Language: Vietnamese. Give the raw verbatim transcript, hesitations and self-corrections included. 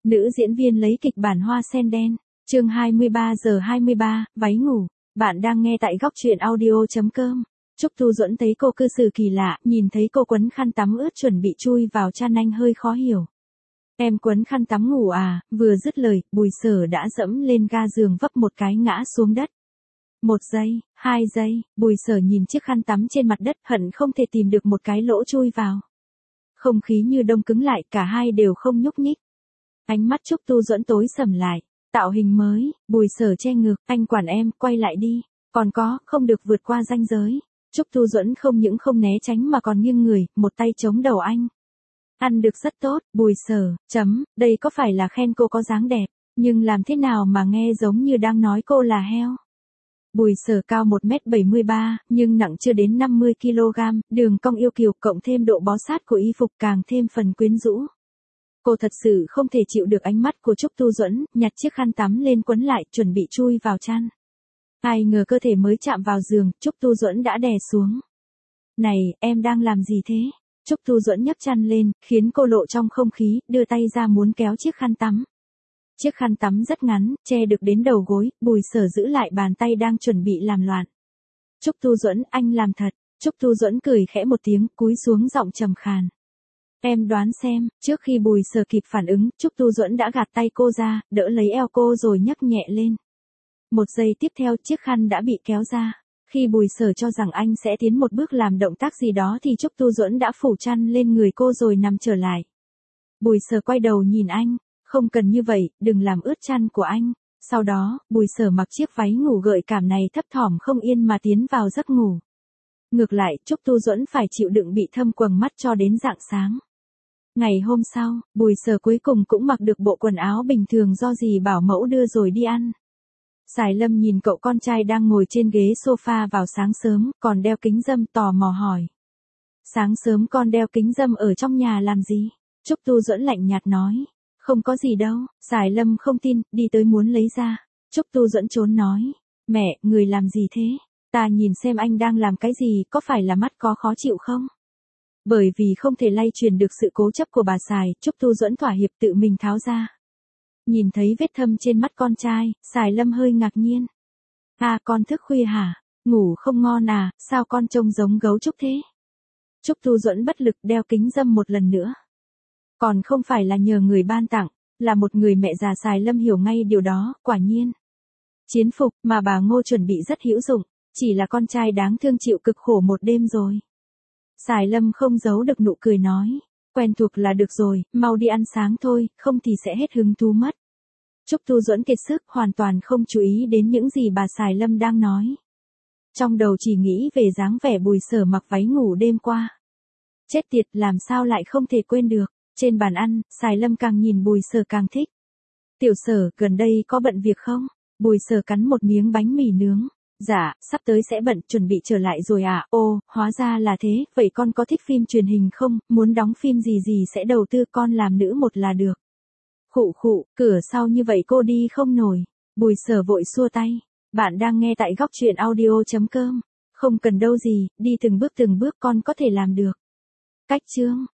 Nữ diễn viên lấy kịch bản Hoa sen đen. Chương hai mươi ba giờ hai mươi ba, váy ngủ. Bạn đang nghe tại góc truyện audio chấm com. Trúc Thu Duẫn thấy cô cư xử kỳ lạ, nhìn thấy cô quấn khăn tắm ướt chuẩn bị chui vào chăn anh hơi khó hiểu. Em quấn khăn tắm ngủ à? Vừa dứt lời, Bùi Sở đã dẫm lên ga giường vấp một cái ngã xuống đất. Một giây, hai giây, Bùi Sở nhìn chiếc khăn tắm trên mặt đất hận không thể tìm được một cái lỗ chui vào. Không khí như đông cứng lại, cả hai đều không nhúc nhích. Ánh mắt Trúc Thu Duẫn tối sầm lại. Tạo hình mới, Bùi Sở che ngực, anh quản em, quay lại đi. Còn có, không được vượt qua ranh giới. Trúc Thu Duẫn không những không né tránh mà còn nghiêng người, một tay chống đầu anh. Ăn được rất tốt, Bùi Sở, chấm, đây có phải là khen cô có dáng đẹp, nhưng làm thế nào mà nghe giống như đang nói cô là heo. Bùi Sở cao một mét bảy mươi ba, nhưng nặng chưa đến năm mươi ki lô gam, đường cong yêu kiều cộng thêm độ bó sát của y phục càng thêm phần quyến rũ. Cô thật sự không thể chịu được ánh mắt của Trúc Thu Duẫn, nhặt chiếc khăn tắm lên quấn lại, chuẩn bị chui vào chăn. Ai ngờ cơ thể mới chạm vào giường, Trúc Thu Duẫn đã đè xuống. Này, em đang làm gì thế? Trúc Thu Duẫn nhấc chăn lên, khiến cô lộ trong không khí, đưa tay ra muốn kéo chiếc khăn tắm. Chiếc khăn tắm rất ngắn, che được đến đầu gối, Bùi Sở giữ lại bàn tay đang chuẩn bị làm loạn. Trúc Thu Duẫn, anh làm thật. Trúc Thu Duẫn cười khẽ một tiếng, cúi xuống giọng trầm khàn. Em đoán xem, trước khi Bùi Sở kịp phản ứng, Trúc Thu Duẫn đã gạt tay cô ra, đỡ lấy eo cô rồi nhấc nhẹ lên. Một giây tiếp theo chiếc khăn đã bị kéo ra. Khi Bùi Sở cho rằng anh sẽ tiến một bước làm động tác gì đó thì Trúc Thu Duẫn đã phủ chăn lên người cô rồi nằm trở lại. Bùi Sở quay đầu nhìn anh, không cần như vậy, đừng làm ướt chăn của anh. Sau đó, Bùi Sở mặc chiếc váy ngủ gợi cảm này thấp thỏm không yên mà tiến vào giấc ngủ. Ngược lại, Trúc Thu Duẫn phải chịu đựng bị thâm quầng mắt cho đến rạng sáng. Ngày hôm sau, Bùi Sở cuối cùng cũng mặc được bộ quần áo bình thường do dì bảo mẫu đưa rồi đi ăn. Sài Lâm nhìn cậu con trai đang ngồi trên ghế sofa vào sáng sớm, còn đeo kính râm tò mò hỏi. Sáng sớm con đeo kính râm ở trong nhà làm gì? Trúc Thu Duẫn lạnh nhạt nói. Không có gì đâu, Sài Lâm không tin, đi tới muốn lấy ra. Trúc Thu Duẫn trốn nói. Mẹ, người làm gì thế? Ta nhìn xem anh đang làm cái gì, có phải là mắt có khó chịu không? Bởi vì không thể lay truyền được sự cố chấp của bà Sài, Trúc Thu Duẫn thỏa hiệp tự mình tháo ra. Nhìn thấy vết thâm trên mắt con trai, Sài Lâm hơi ngạc nhiên. À, con thức khuya hả? Ngủ không ngon à, sao con trông giống gấu trúc thế? Trúc Thu Duẫn bất lực đeo kính râm một lần nữa. Còn không phải là nhờ người ban tặng, là một người mẹ già. Sài Lâm hiểu ngay điều đó, quả nhiên. Chiến phục mà bà Ngô chuẩn bị rất hữu dụng, chỉ là con trai đáng thương chịu cực khổ một đêm rồi. Sài Lâm không giấu được nụ cười nói. Quen thuộc là được rồi, mau đi ăn sáng thôi, không thì sẽ hết hứng thú mất. Trúc Thu Duẫn kiệt sức, hoàn toàn không chú ý đến những gì bà Sài Lâm đang nói. Trong đầu chỉ nghĩ về dáng vẻ Bùi Sở mặc váy ngủ đêm qua. Chết tiệt, làm sao lại không thể quên được. Trên bàn ăn, Sài Lâm càng nhìn Bùi Sở càng thích. Tiểu Sở, gần đây có bận việc không? Bùi Sở cắn một miếng bánh mì nướng. Dạ, sắp tới sẽ bận, chuẩn bị trở lại rồi à? Ô, hóa ra là thế, vậy con có thích phim truyền hình không? Muốn đóng phim gì gì sẽ đầu tư, con làm nữ một là được. Khụ khụ, cửa sau như vậy cô đi không nổi. Bùi Sở vội xua tay. Bạn đang nghe tại góc truyện audio chấm com. Không cần đâu gì, đi từng bước từng bước con có thể làm được. Cách chương.